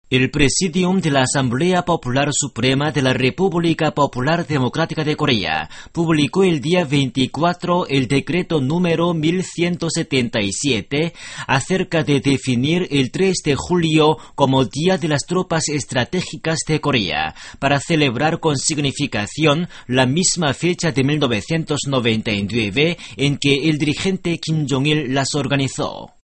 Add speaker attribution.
Speaker 1: El Presidium de la Asamblea Popular Suprema de la República Popular Democrática de Corea publicó el día 24 el decreto número 1177 acerca de definir el 3 de julio como Día de las Tropas Estratégicas de Corea, para celebrar con significación la misma fecha de 1999 en que el dirigente Kim Jong-il las organizó.